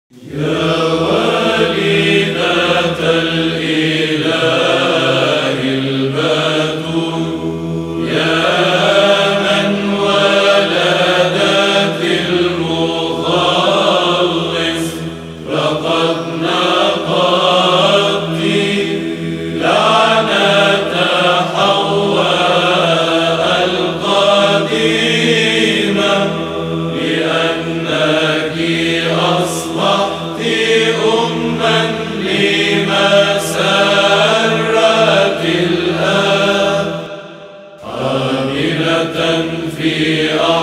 يا والدة الإله البتول، يا من ولدت المخلص، لقد نقضت لعنة حواء القديمة، لأنك أصبحت أماً لمسرة الآب، حاملة في